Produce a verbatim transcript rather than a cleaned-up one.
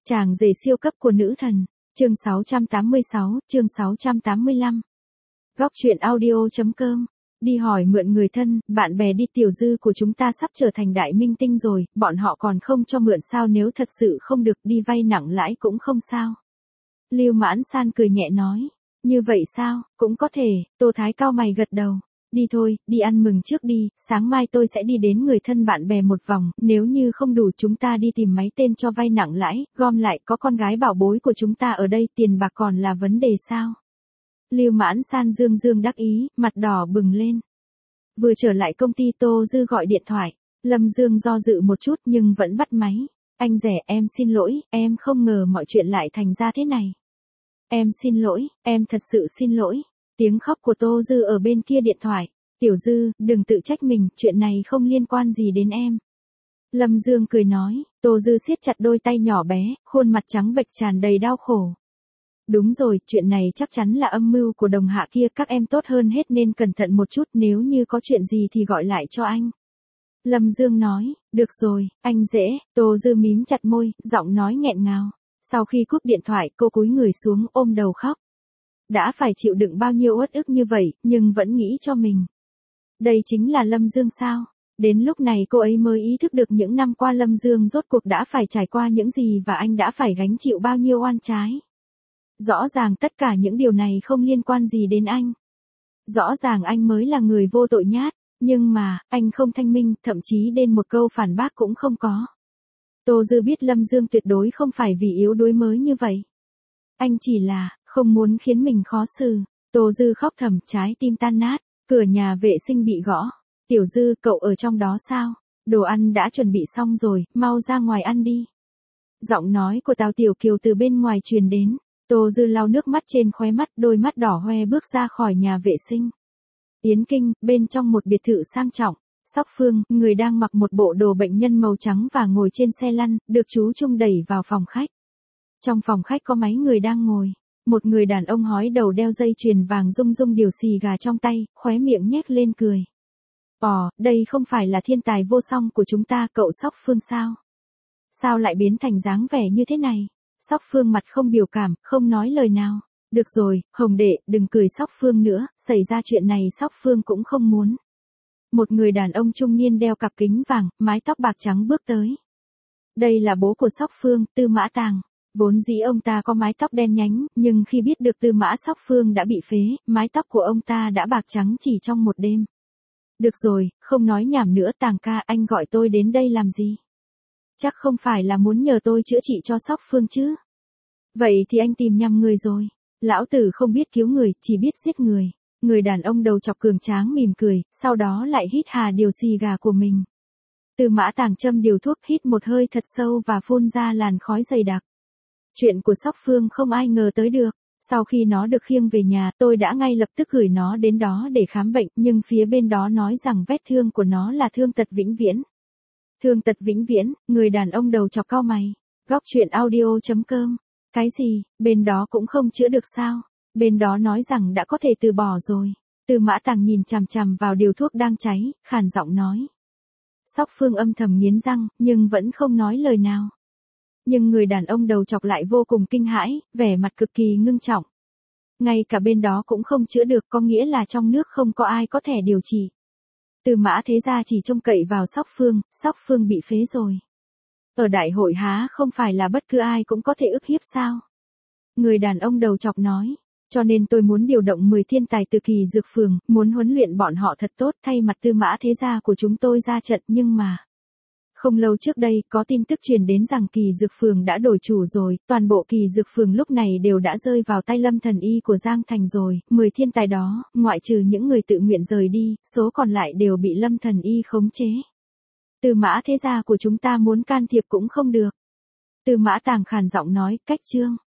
Chàng rể siêu cấp của nữ thần. Chương sáu trăm tám mươi sáu, chương sáu trăm tám mươi lăm. Góc truyện audio.com. Đi hỏi mượn người thân, bạn bè đi. Tiểu Dư của chúng ta sắp trở thành đại minh tinh rồi, bọn họ còn không cho mượn sao? Nếu thật sự không được đi vay nặng lãi cũng không sao. Lưu Mãn San cười nhẹ nói. Như vậy sao, cũng có thể. Tô Thái cao mày gật đầu. Đi thôi, đi ăn mừng trước đi, sáng mai tôi sẽ đi đến người thân bạn bè một vòng, nếu như không đủ chúng ta đi tìm máy tên cho vay nặng lãi, gom lại. Có con gái bảo bối của chúng ta ở đây, tiền bạc còn là vấn đề sao? Lưu Mãn San dương dương đắc ý, mặt đỏ bừng lên. Vừa trở lại công ty, Tô Dư gọi điện thoại. Lâm Dương do dự một chút nhưng vẫn bắt máy. Anh rể, em xin lỗi, em không ngờ mọi chuyện lại thành ra thế này. Em xin lỗi, em thật sự xin lỗi. Tiếng khóc của Tô Dư ở bên kia điện thoại. Tiểu Dư, đừng tự trách mình, chuyện này không liên quan gì đến em. Lâm Dương cười nói. Tô Dư siết chặt đôi tay nhỏ bé, khuôn mặt trắng bệch tràn đầy đau khổ. Đúng rồi, chuyện này chắc chắn là âm mưu của đồng hạ kia, các em tốt hơn hết nên cẩn thận một chút, nếu như có chuyện gì thì gọi lại cho anh. Lâm Dương nói. Được rồi, anh dễ. Tô Dư mím chặt môi, giọng nói nghẹn ngào. Sau khi cúp điện thoại, cô cúi người xuống ôm đầu khóc. Đã phải chịu đựng bao nhiêu uất ức như vậy, nhưng vẫn nghĩ cho mình. Đây chính là Lâm Dương sao? Đến lúc này cô ấy mới ý thức được những năm qua Lâm Dương rốt cuộc đã phải trải qua những gì và anh đã phải gánh chịu bao nhiêu oan trái. Rõ ràng tất cả những điều này không liên quan gì đến anh. Rõ ràng anh mới là người vô tội nhát, nhưng mà, anh không thanh minh, thậm chí đến một câu phản bác cũng không có. Tô Dư biết Lâm Dương tuyệt đối không phải vì yếu đuối mới như vậy. Anh chỉ là, không muốn khiến mình khó xử. Tô Dư khóc thầm, trái tim tan nát. Cửa nhà vệ sinh bị gõ. Tiểu Dư, cậu ở trong đó sao? Đồ ăn đã chuẩn bị xong rồi, mau ra ngoài ăn đi. Giọng nói của Tào Tiểu Kiều từ bên ngoài truyền đến. Tô Dư lau nước mắt trên khóe mắt, đôi mắt đỏ hoe bước ra khỏi nhà vệ sinh. Yến Kinh, bên trong một biệt thự sang trọng. Sóc Phương, người đang mặc một bộ đồ bệnh nhân màu trắng và ngồi trên xe lăn, được chú Trung đẩy vào phòng khách. Trong phòng khách có mấy người đang ngồi. Một người đàn ông hói đầu đeo dây chuyền vàng rung rung điều xì gà trong tay, khóe miệng nhếch lên cười. Ồ, đây không phải là thiên tài vô song của chúng ta, cậu Sóc Phương sao? Sao lại biến thành dáng vẻ như thế này? Sóc Phương mặt không biểu cảm, không nói lời nào. Được rồi, Hồng đệ, đừng cười Sóc Phương nữa, xảy ra chuyện này Sóc Phương cũng không muốn. Một người đàn ông trung niên đeo cặp kính vàng, mái tóc bạc trắng bước tới. Đây là bố của Sóc Phương, Tư Mã Tàng. Vốn dĩ ông ta có mái tóc đen nhánh, nhưng khi biết được Tư Mã Sóc Phương đã bị phế, mái tóc của ông ta đã bạc trắng chỉ trong một đêm. Được rồi, không nói nhảm nữa, Tàng ca, anh gọi tôi đến đây làm gì? Chắc không phải là muốn nhờ tôi chữa trị cho Sóc Phương chứ? Vậy thì anh tìm nhầm người rồi. Lão tử không biết cứu người, chỉ biết giết người. Người đàn ông đầu chọc cường tráng mỉm cười, sau đó lại hít hà điều xì gà của mình. Tư Mã Tàng châm điều thuốc, hít một hơi thật sâu và phun ra làn khói dày đặc. Chuyện của Sóc Phương không ai ngờ tới được. Sau khi nó được khiêng về nhà, tôi đã ngay lập tức gửi nó đến đó để khám bệnh, nhưng phía bên đó nói rằng vết thương của nó là thương tật vĩnh viễn. Thương tật vĩnh viễn, người đàn ông đầu chọc cau mày. Góc truyện audio.com. Cái gì, bên đó cũng không chữa được sao? Bên đó nói rằng đã có thể từ bỏ rồi. Tư Mã Tàng nhìn chằm chằm vào điều thuốc đang cháy, khàn giọng nói. Sóc Phương âm thầm nghiến răng, nhưng vẫn không nói lời nào. Nhưng người đàn ông đầu chọc lại vô cùng kinh hãi, vẻ mặt cực kỳ ngưng trọng. Ngay cả bên đó cũng không chữa được, có nghĩa là trong nước không có ai có thể điều trị. Tư Mã thế gia chỉ trông cậy vào Sóc Phương, Sóc Phương bị phế rồi. Ở đại hội há không phải là bất cứ ai cũng có thể ức hiếp sao? Người đàn ông đầu chọc nói. Cho nên tôi muốn điều động mười thiên tài từ Kỳ Dược Phường, muốn huấn luyện bọn họ thật tốt, thay mặt Tư Mã thế gia của chúng tôi ra trận, nhưng mà... Không lâu trước đây, có tin tức truyền đến rằng Kỳ Dược Phường đã đổi chủ rồi, toàn bộ Kỳ Dược Phường lúc này đều đã rơi vào tay Lâm Thần Y của Giang Thành rồi, mười thiên tài đó, ngoại trừ những người tự nguyện rời đi, số còn lại đều bị Lâm Thần Y khống chế. Tư Mã thế gia của chúng ta muốn can thiệp cũng không được. Tư Mã Tàng khàn giọng nói, cách chương.